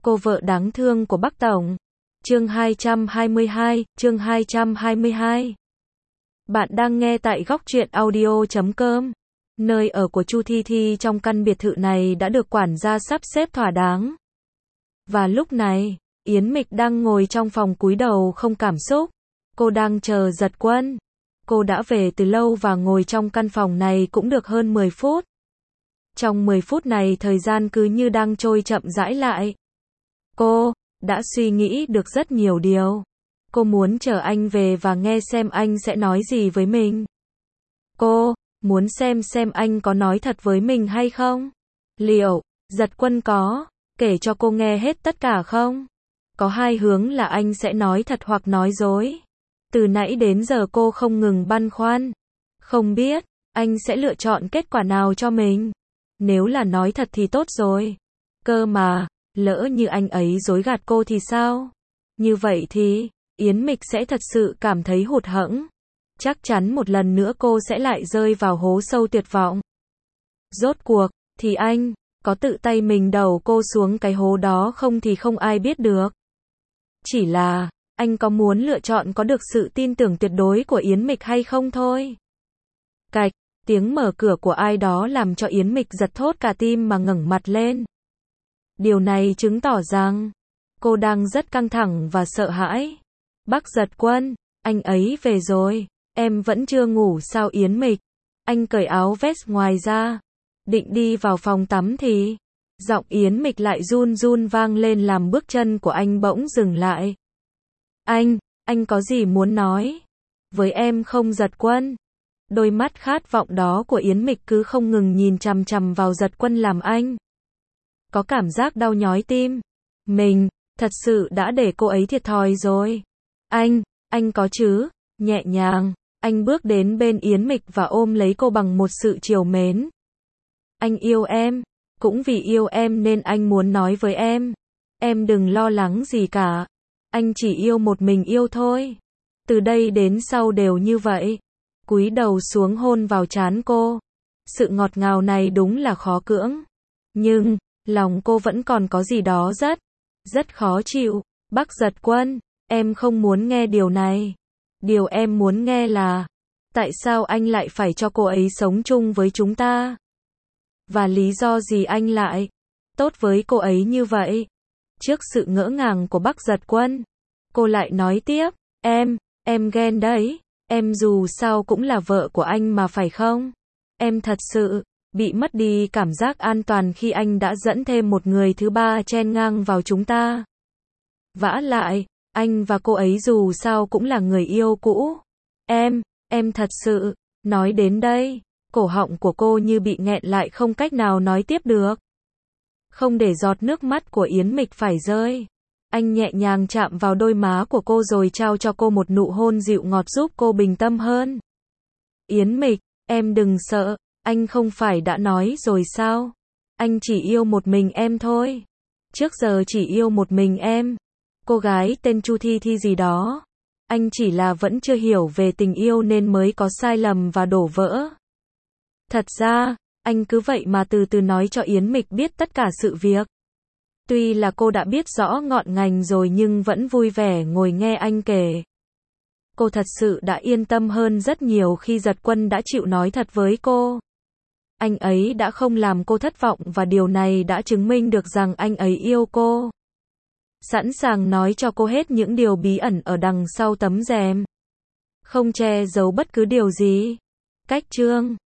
Cô vợ đáng thương của Bắc Tổng. Chương 222. Bạn đang nghe tại góc truyện audio.com. Nơi ở của Chu Thi Thi trong căn biệt thự này đã được quản gia sắp xếp thỏa đáng. Và lúc này, Yến Mịch đang ngồi trong phòng cúi đầu không cảm xúc. Cô đang chờ Giật Quân. Cô đã về từ lâu và ngồi trong căn phòng này cũng được hơn 10 phút. Trong 10 phút này thời gian cứ như đang trôi chậm rãi lại. Cô đã suy nghĩ được rất nhiều điều. Cô muốn chờ anh về và nghe xem anh sẽ nói gì với mình. Cô muốn xem anh có nói thật với mình hay không. Liệu Giật Quân có kể cho cô nghe hết tất cả không? Có hai hướng là anh sẽ nói thật hoặc nói dối. Từ nãy đến giờ cô không ngừng băn khoăn. Không biết anh sẽ lựa chọn kết quả nào cho mình. Nếu là nói thật thì tốt rồi. Cơ mà, lỡ như anh ấy dối gạt cô thì sao? Như vậy thì, Yến Mịch sẽ thật sự cảm thấy hụt hẫng. Chắc chắn một lần nữa cô sẽ lại rơi vào hố sâu tuyệt vọng. Rốt cuộc, thì anh có tự tay mình đẩu cô xuống cái hố đó không thì không ai biết được. Chỉ là, anh có muốn lựa chọn có được sự tin tưởng tuyệt đối của Yến Mịch hay không thôi. Cạch, tiếng mở cửa của ai đó làm cho Yến Mịch giật thót cả tim mà ngẩng mặt lên. Điều này chứng tỏ rằng, cô đang rất căng thẳng và sợ hãi. Bác Giật Quân, anh ấy về rồi, em vẫn chưa ngủ sao Yến Mịch? Anh cởi áo vest ngoài ra, định đi vào phòng tắm thì, giọng Yến Mịch lại run run vang lên làm bước chân của anh bỗng dừng lại. Anh có gì muốn nói? Với em không Giật Quân? Đôi mắt khát vọng đó của Yến Mịch cứ không ngừng nhìn chằm chằm vào Giật Quân làm anh có cảm giác đau nhói tim. Mình, thật sự đã để cô ấy thiệt thòi rồi. Anh có chứ? Nhẹ nhàng, anh bước đến bên Yến Mịch và ôm lấy cô bằng một sự trìu mến. Anh yêu em, cũng vì yêu em nên anh muốn nói với em. Em đừng lo lắng gì cả. Anh chỉ yêu một mình yêu thôi. Từ đây đến sau đều như vậy. Cúi đầu xuống hôn vào trán cô. Sự ngọt ngào này đúng là khó cưỡng. Nhưng, lòng cô vẫn còn có gì đó rất khó chịu. Bác Giật Quân, em không muốn nghe điều này. Điều em muốn nghe là, tại sao anh lại phải cho cô ấy sống chung với chúng ta? Và lý do gì anh lại tốt với cô ấy như vậy? Trước sự ngỡ ngàng của bác Giật Quân, cô lại nói tiếp, em ghen đấy. Em dù sao cũng là vợ của anh mà phải không? Em thật sự bị mất đi cảm giác an toàn khi anh đã dẫn thêm một người thứ ba chen ngang vào chúng ta. Vả lại, anh và cô ấy dù sao cũng là người yêu cũ. Em thật sự, nói đến đây, cổ họng của cô như bị nghẹn lại không cách nào nói tiếp được. Không để giọt nước mắt của Yến Mịch phải rơi. Anh nhẹ nhàng chạm vào đôi má của cô rồi trao cho cô một nụ hôn dịu ngọt giúp cô bình tâm hơn. Yến Mịch, em đừng sợ, anh không phải đã nói rồi sao? Anh chỉ yêu một mình em thôi. Trước giờ chỉ yêu một mình em. Cô gái tên Chu Thi Thi gì đó. Anh chỉ là vẫn chưa hiểu về tình yêu nên mới có sai lầm và đổ vỡ. Thật ra, anh cứ vậy mà từ từ nói cho Yến Mịch biết tất cả sự việc. Tuy là cô đã biết rõ ngọn ngành rồi nhưng vẫn vui vẻ ngồi nghe anh kể. Cô thật sự đã yên tâm hơn rất nhiều khi Giật Quân đã chịu nói thật với cô. Anh ấy đã không làm cô thất vọng và điều này đã chứng minh được rằng anh ấy yêu cô. Sẵn sàng nói cho cô hết những điều bí ẩn ở đằng sau tấm rèm. Không che giấu bất cứ điều gì. Cách chương